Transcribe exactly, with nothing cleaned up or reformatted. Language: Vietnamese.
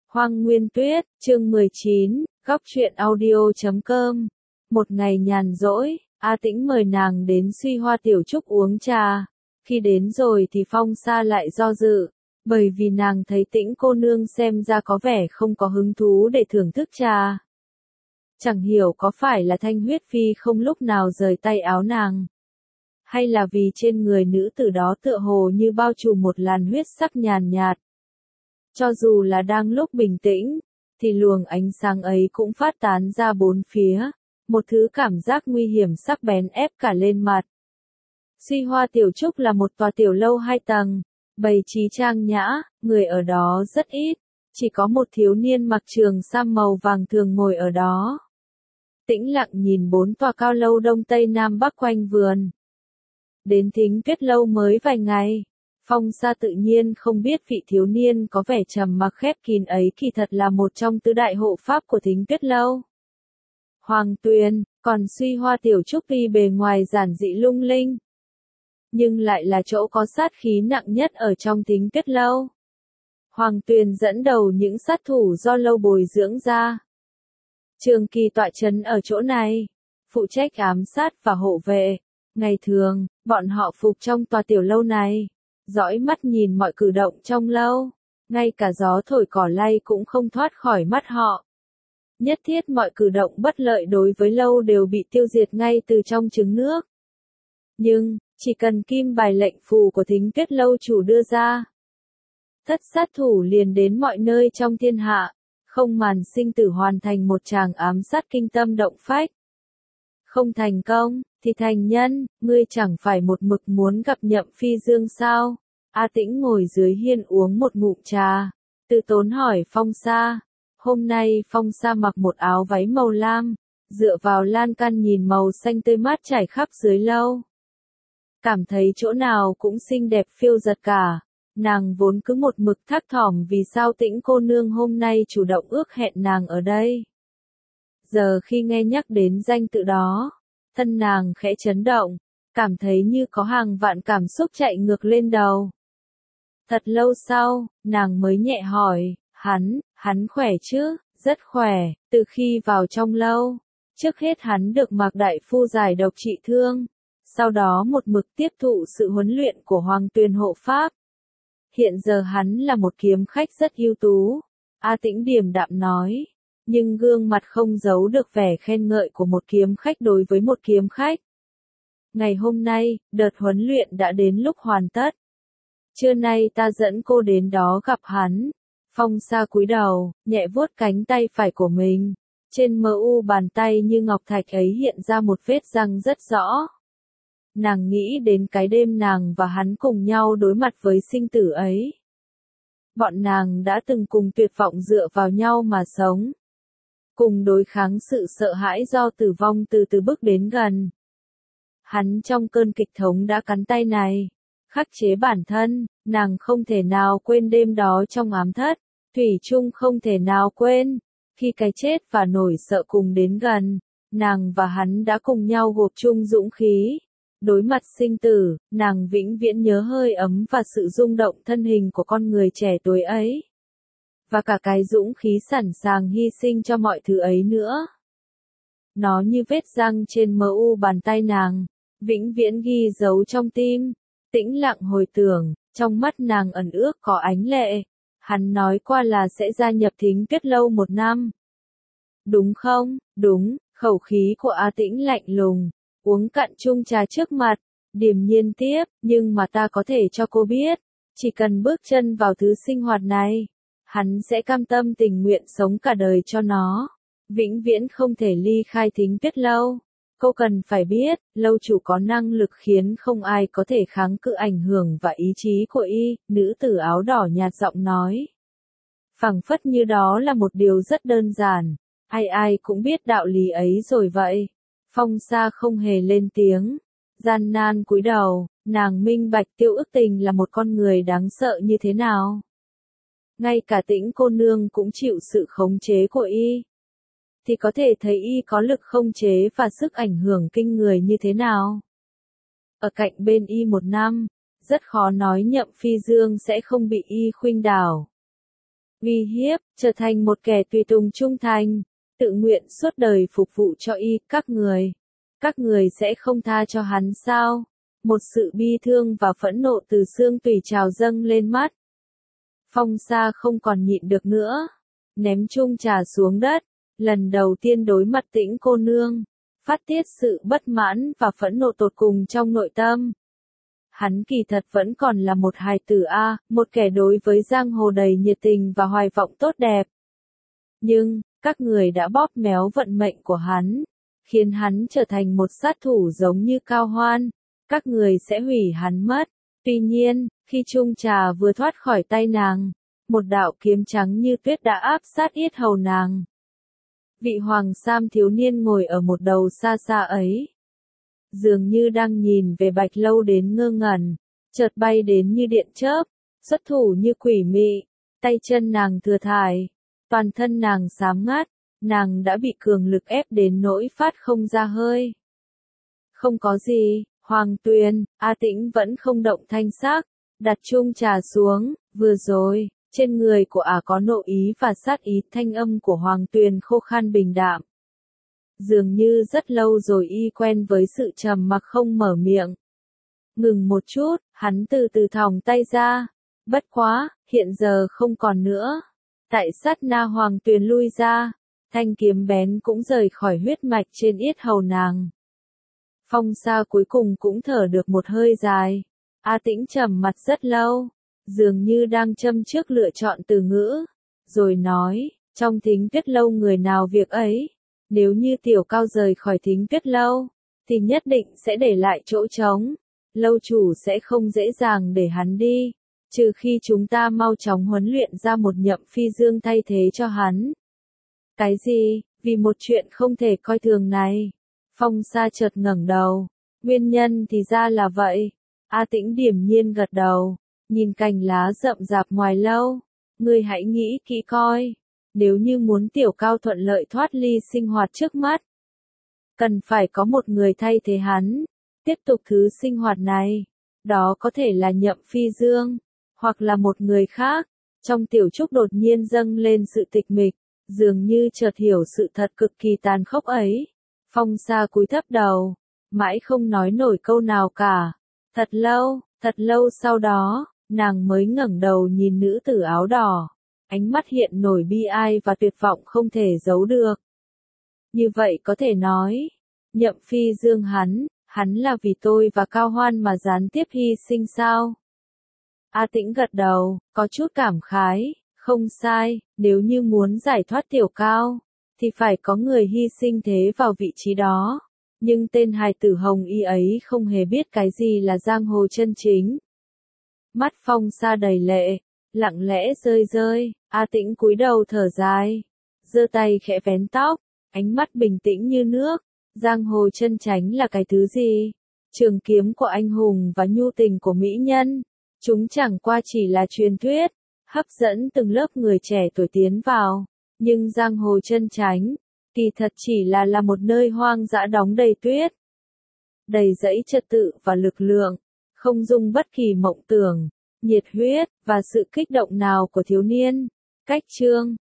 Hoang Nguyên Tuyết, chương mười chín, góc truyện audio chấm com. Một ngày nhàn rỗi, A Tĩnh mời nàng đến Suy Hoa Tiểu Trúc uống trà. Khi đến rồi thì Phong Sa lại do dự, bởi vì nàng thấy Tĩnh cô nương xem ra có vẻ không có hứng thú để thưởng thức trà. Chẳng hiểu có phải là Thanh Huyết Phi không lúc nào rời tay áo nàng, hay là vì trên người nữ tử đó tựa hồ như bao trùm một làn huyết sắc nhàn nhạt. Cho dù là đang lúc bình tĩnh, thì luồng ánh sáng ấy cũng phát tán ra bốn phía, một thứ cảm giác nguy hiểm sắc bén ép cả lên mặt. Suy Hoa Tiểu Trúc là một tòa tiểu lâu hai tầng, bày trí trang nhã, người ở đó rất ít, chỉ có một thiếu niên mặc trường sam màu vàng thường ngồi ở đó. Tĩnh lặng nhìn bốn tòa cao lâu đông tây nam bắc quanh vườn. Đến Thính Tuyết lâu mới vài ngày, Phong Sa tự nhiên không biết vị thiếu niên có vẻ trầm mặc khép kín ấy kỳ thật là một trong tứ đại hộ pháp của Thính Tuyết lâu. Hoàng Tuyền, còn Suy Hoa Tiểu Trúc tuy bề ngoài giản dị lung linh, nhưng lại là chỗ có sát khí nặng nhất ở trong Thính Tuyết lâu. Hoàng Tuyền dẫn đầu những sát thủ do lâu bồi dưỡng ra. Trường Kỳ tọa trấn ở chỗ này, phụ trách ám sát và hộ vệ. Ngày thường, bọn họ phục trong tòa tiểu lâu này, dõi mắt nhìn mọi cử động trong lâu, ngay cả gió thổi cỏ lay cũng không thoát khỏi mắt họ. Nhất thiết mọi cử động bất lợi đối với lâu đều bị tiêu diệt ngay từ trong trứng nước. Nhưng, chỉ cần kim bài lệnh phù của Thính Tuyết lâu chủ đưa ra, thất sát thủ liền đến mọi nơi trong thiên hạ, không màn sinh tử hoàn thành một tràng ám sát kinh tâm động phách. Không thành công, thì thành nhân, ngươi chẳng phải một mực muốn gặp Nhậm Phi Dương sao? A Tĩnh ngồi dưới hiên uống một ngụm trà, từ tốn hỏi Phong Sa. Hôm nay Phong Sa mặc một áo váy màu lam, dựa vào lan can nhìn màu xanh tươi mát trải khắp dưới lâu. Cảm thấy chỗ nào cũng xinh đẹp phiêu giật cả, nàng vốn cứ một mực thấp thỏm vì sao Tĩnh cô nương hôm nay chủ động ước hẹn nàng ở đây. Giờ khi nghe nhắc đến danh tự đó, thân nàng khẽ chấn động, cảm thấy như có hàng vạn cảm xúc chạy ngược lên đầu. Thật lâu sau, nàng mới nhẹ hỏi, hắn, hắn khỏe chứ? Rất khỏe, từ khi vào trong lâu, trước hết hắn được Mạc đại phu giải độc trị thương, sau đó một mực tiếp thụ sự huấn luyện của Hoàng Tuyền hộ pháp. Hiện giờ hắn là một kiếm khách rất ưu tú, A Tĩnh điềm đạm nói, nhưng gương mặt không giấu được vẻ khen ngợi của một kiếm khách đối với một kiếm khách. Ngày hôm nay, đợt huấn luyện đã đến lúc hoàn tất. Trưa nay ta dẫn cô đến đó gặp hắn. Phong Sa cúi đầu, nhẹ vuốt cánh tay phải của mình. Trên mờ u bàn tay như ngọc thạch ấy hiện ra một vết răng rất rõ. Nàng nghĩ đến cái đêm nàng và hắn cùng nhau đối mặt với sinh tử ấy. Bọn nàng đã từng cùng tuyệt vọng dựa vào nhau mà sống, cùng đối kháng sự sợ hãi do tử vong từ từ bước đến gần. Hắn trong cơn kịch thống đã cắn tay này, khắc chế bản thân, nàng không thể nào quên đêm đó trong ám thất, thủy chung không thể nào quên. Khi cái chết và nỗi sợ cùng đến gần, nàng và hắn đã cùng nhau gộp chung dũng khí. Đối mặt sinh tử, nàng vĩnh viễn nhớ hơi ấm và sự rung động thân hình của con người trẻ tuổi ấy. Và cả cái dũng khí sẵn sàng hy sinh cho mọi thứ ấy nữa. Nó như vết răng trên mờ u bàn tay nàng, vĩnh viễn ghi dấu trong tim. Tĩnh lặng hồi tưởng, trong mắt nàng ẩn ước có ánh lệ. Hắn nói qua là sẽ gia nhập Thính Tuyết lâu một năm. Đúng không? Đúng, khẩu khí của A Tĩnh lạnh lùng, uống cạn chung trà trước mặt, điềm nhiên tiếp, nhưng mà ta có thể cho cô biết, chỉ cần bước chân vào thứ sinh hoạt này, hắn sẽ cam tâm tình nguyện sống cả đời cho nó, vĩnh viễn không thể ly khai Thính Tuyết lâu. Cô cần phải biết, lâu chủ có năng lực khiến không ai có thể kháng cự ảnh hưởng và ý chí của y, nữ tử áo đỏ nhạt giọng nói. Phảng phất như đó là một điều rất đơn giản, ai ai cũng biết đạo lý ấy rồi vậy. Phong Sa không hề lên tiếng, gian nan cúi đầu, nàng minh bạch Tiêu Ức Tình là một con người đáng sợ như thế nào. Ngay cả Tĩnh cô nương cũng chịu sự khống chế của y, thì có thể thấy y có lực khống chế và sức ảnh hưởng kinh người như thế nào. Ở cạnh bên y một năm, rất khó nói Nhậm Phi Dương sẽ không bị y khuynh đảo. uy hiếp, trở thành một kẻ tùy tùng trung thành, tự nguyện suốt đời phục vụ cho y, các người. Các người sẽ không tha cho hắn sao? Một sự bi thương và phẫn nộ từ xương tủy trào dâng lên mắt. Phong Sa không còn nhịn được nữa, ném chung trà xuống đất, lần đầu tiên đối mặt Tĩnh cô nương, phát tiết sự bất mãn và phẫn nộ tột cùng trong nội tâm. Hắn kỳ thật vẫn còn là một hài tử a, một kẻ đối với giang hồ đầy nhiệt tình và hoài vọng tốt đẹp. Nhưng, các người đã bóp méo vận mệnh của hắn, khiến hắn trở thành một sát thủ giống như Cao Hoan, các người sẽ hủy hắn mất. Tuy nhiên, khi chung trà vừa thoát khỏi tay nàng, một đạo kiếm trắng như tuyết đã áp sát yết hầu nàng. Vị hoàng sam thiếu niên ngồi ở một đầu xa xa ấy, dường như đang nhìn về Bạch Lâu đến ngơ ngẩn, chợt bay đến như điện chớp, xuất thủ như quỷ mị, tay chân nàng thừa thải, toàn thân nàng xám ngắt, nàng đã bị cường lực ép đến nỗi phát không ra hơi. Không có gì, Hoàng Tuyền, A Tĩnh vẫn không động thanh sắc, đặt chung trà xuống, vừa rồi, trên người của ả có nộ ý và sát ý, thanh âm của Hoàng Tuyền khô khan bình đạm. Dường như rất lâu rồi y quen với sự trầm mặc không mở miệng. Ngừng một chút, hắn từ từ thòng tay ra. Bất quá, hiện giờ không còn nữa. Tại sát na Hoàng Tuyền lui ra, thanh kiếm bén cũng rời khỏi huyết mạch trên yết hầu nàng. Phong Sa cuối cùng cũng thở được một hơi dài. A Tĩnh trầm mặt rất lâu, dường như đang châm trước lựa chọn từ ngữ, rồi nói, trong Thính Tuyết Lâu người nào việc ấy, nếu như Tiểu Cao rời khỏi Thính Tuyết Lâu, thì nhất định sẽ để lại chỗ trống, lâu chủ sẽ không dễ dàng để hắn đi, trừ khi chúng ta mau chóng huấn luyện ra một Nhậm Phi Dương thay thế cho hắn. Cái gì, vì một chuyện không thể coi thường này? Phong Sa chợt ngẩng đầu, nguyên nhân thì ra là vậy. A Tĩnh điềm nhiên gật đầu, nhìn cành lá rậm rạp ngoài lâu, ngươi hãy nghĩ kỹ coi, nếu như muốn Tiểu Cao thuận lợi thoát ly sinh hoạt trước mắt, cần phải có một người thay thế hắn, tiếp tục thứ sinh hoạt này, đó có thể là Nhậm Phi Dương, hoặc là một người khác. Trong Tiểu Trúc đột nhiên dâng lên sự tịch mịch, dường như chợt hiểu sự thật cực kỳ tàn khốc ấy. Phong Sa cúi thấp đầu, mãi không nói nổi câu nào cả. Thật lâu, thật lâu sau đó, nàng mới ngẩng đầu nhìn nữ tử áo đỏ, ánh mắt hiện nổi bi ai và tuyệt vọng không thể giấu được. Như vậy có thể nói, Nhậm Phi Dương hắn, hắn là vì tôi và Cao Hoan mà gián tiếp hy sinh sao? A Tĩnh gật đầu, có chút cảm khái, không sai, nếu như muốn giải thoát Tiểu Cao, thì phải có người hy sinh thế vào vị trí đó. Nhưng tên hài tử Hồng Y ấy không hề biết cái gì là giang hồ chân chính. Mắt Phong Sa đầy lệ, lặng lẽ rơi rơi, A Tĩnh cúi đầu thở dài, giơ tay khẽ vén tóc, ánh mắt bình tĩnh như nước. Giang hồ chân chánh là cái thứ gì? Trường kiếm của anh hùng và nhu tình của mỹ nhân, chúng chẳng qua chỉ là truyền thuyết, hấp dẫn từng lớp người trẻ tuổi tiến vào. Nhưng giang hồ chân chánh, kỳ thật chỉ là là một nơi hoang dã đóng đầy tuyết, đầy dẫy trật tự và lực lượng, không dung bất kỳ mộng tưởng, nhiệt huyết, và sự kích động nào của thiếu niên. Cách chương